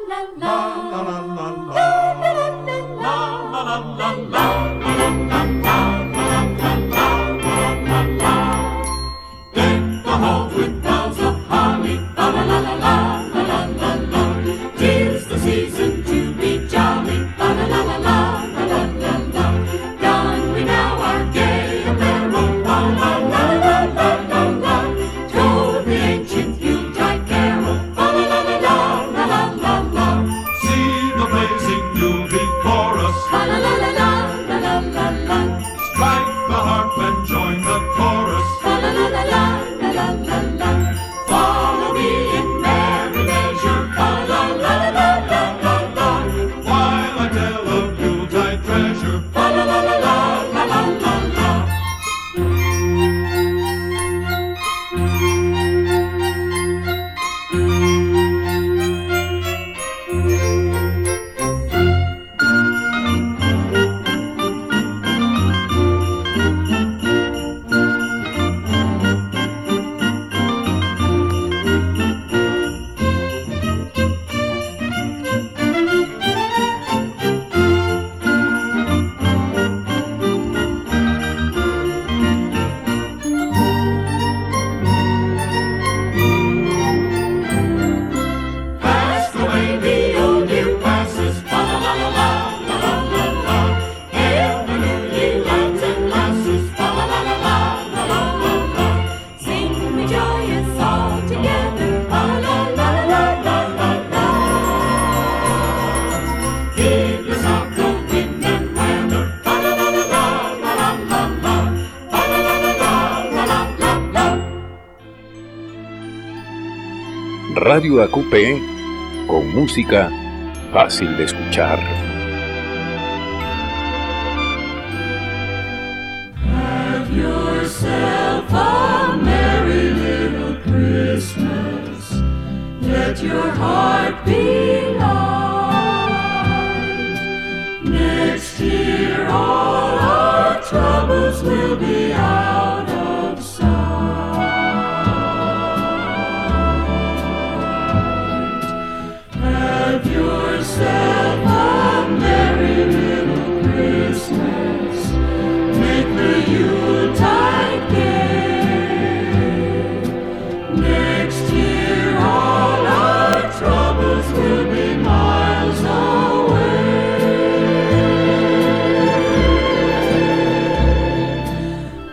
Radio AQP, con música fácil de escuchar. Have yourself a merry little Christmas. Let your heart be light. Next year all our troubles will be out of sight. Have yourself a merry little Christmas. Make the Yuletide gay. Next year all our troubles will be miles away.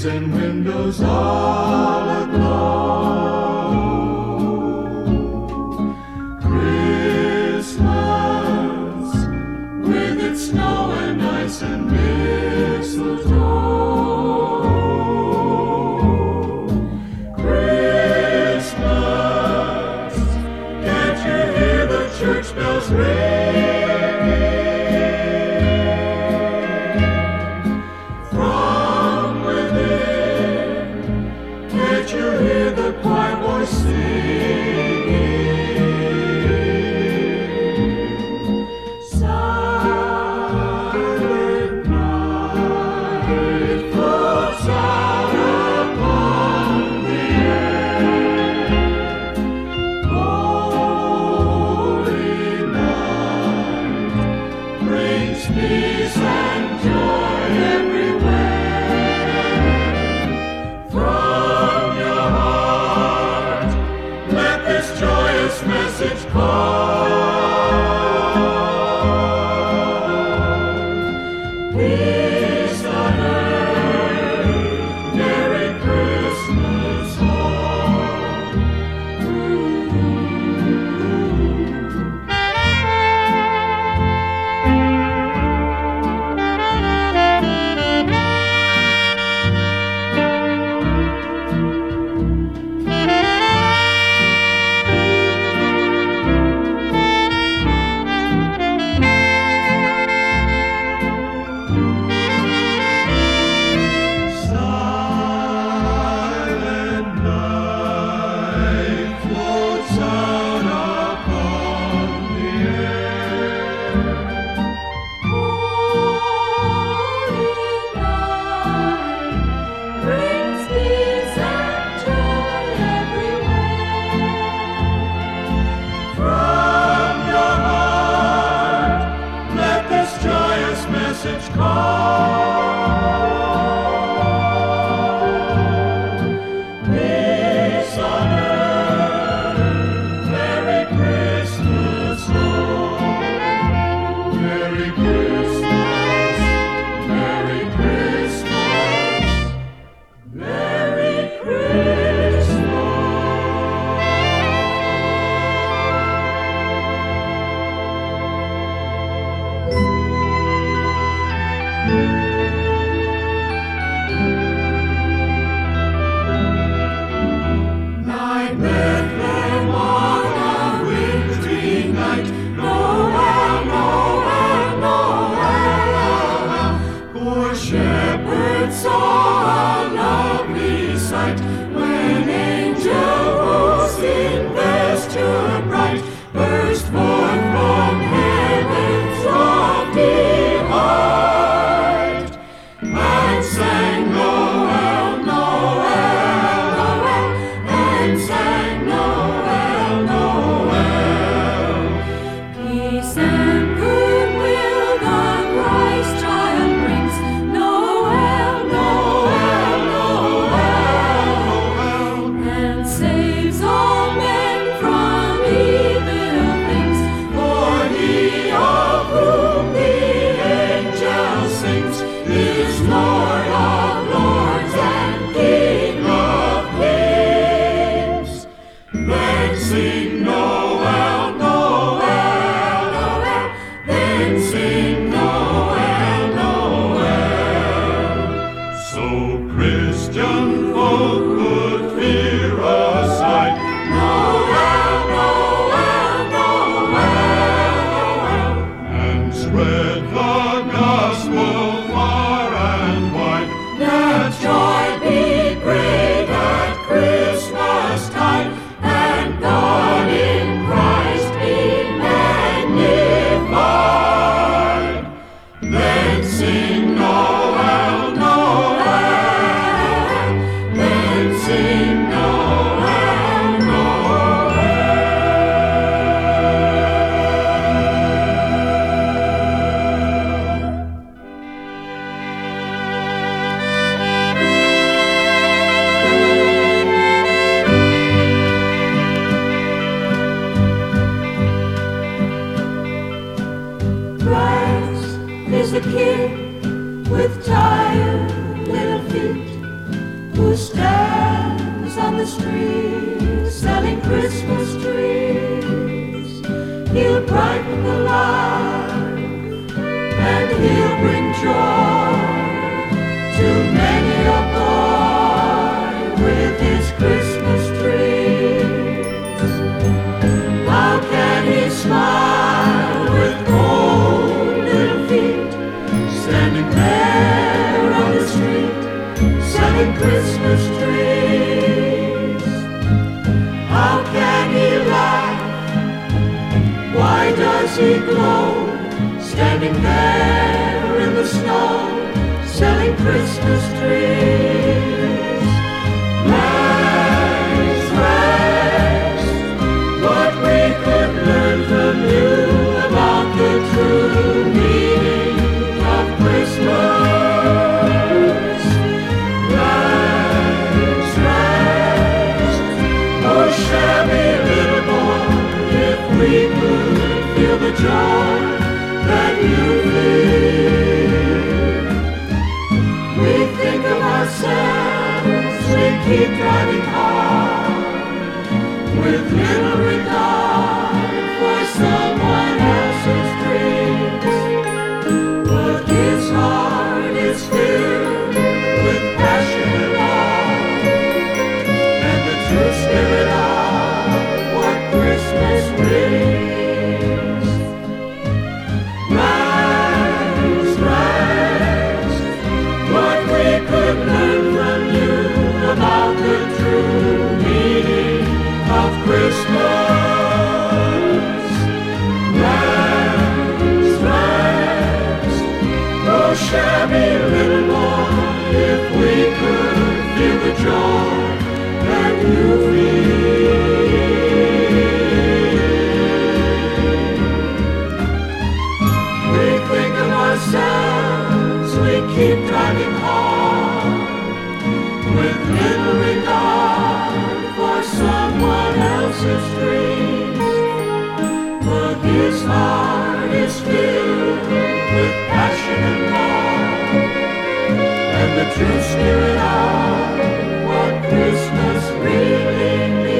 and windows all aglow. Christmas, with its snow and ice and mistletoe. Christmas, can't you hear the church bells ring? Peace and joy everywhere. From your heart, let this joyous message come. Peace on earth, Merry Christmas all. Message come. Peace on earth, Merry Christmas all. Merry Christmas, Merry Christmas, Merry Christmas. Bethlehem on a wintry night, Noel, Noel, Noel. Poor shepherds saw a lovely sight when angel hosts in vesture bright burst forth from heaven's lofty height and sang Noel, Noel, Noel, and sang Noel, Noel. Peace and goodwill the Christ child brings. Noel, Noel, Noel, Noel. the street, selling Christmas trees. He'll brighten the life, and he'll bring joy to many a boy with his Christmas trees. How can he smile with cold little feet, standing there on the street, selling Christmas trees? How can he laugh? Why does he glow, standing there in the snow, selling Christmas trees? Rags, rags, what we could learn from you about the true meaning of Christmas. Rags, rags, oh shabby little boy, if we could feel the joy that you feel. We think of ourselves, we keep driving hard, with little regard for someone else's dreams. But his heart is filled with passion and love, and the true spirit of what Christmas really means. Rags, rags, what we could learn from you about the true meaning of Christmas. Rags, rags, oh shabby little boy, if we could feel the joy that you feel. We think of ourselves, we keep driving hard, with little regard for someone else's dreams. But his heart is filled with passion and love, and the true spirit of what Christmas really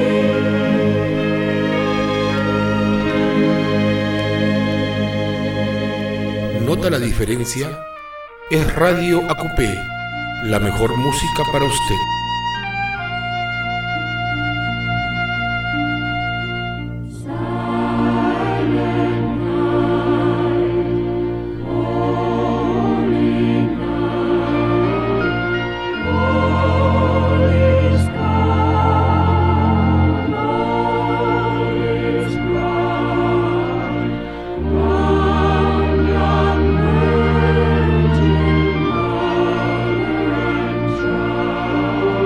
means. ¿Nota la diferencia? Es Radio AQP, la mejor música para usted. Young virgin mother and child.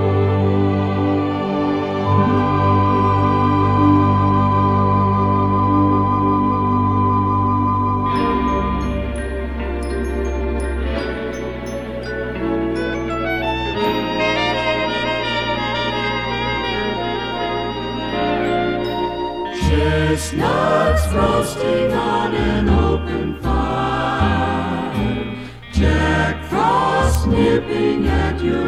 chestnuts roasting on an open fire, Jack Frost nipping at your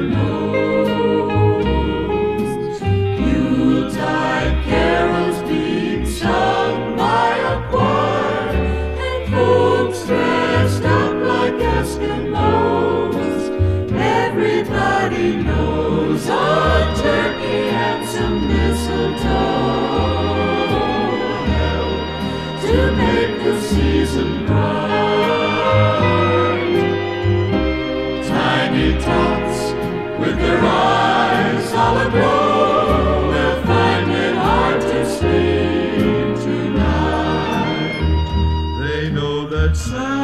nose, Yuletide carols being sung by a choir, and folks dressed up like Eskimos. Everybody knows a turkey and some mistletoe to make the season bright. Tiny tots with their eyes all aglow will find it hard to sleep tonight. They know that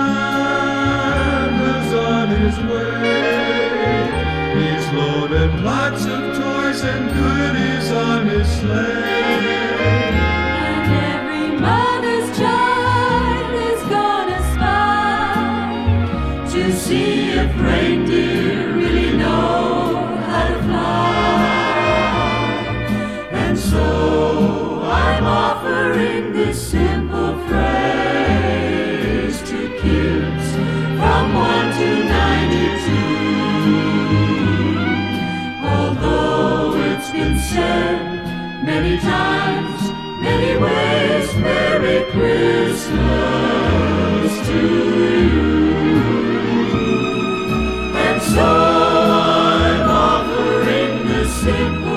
Santa's on his way. He's loaded lots of toys and goodies on his sleigh. And every mother's child is gonna spy to see if reindeer really know how to fly. And so I'm offering this simple phrase to kids from 1 to 92. Although it's been said many times, many ways, Merry Christmas to you. And so I'm offering this simple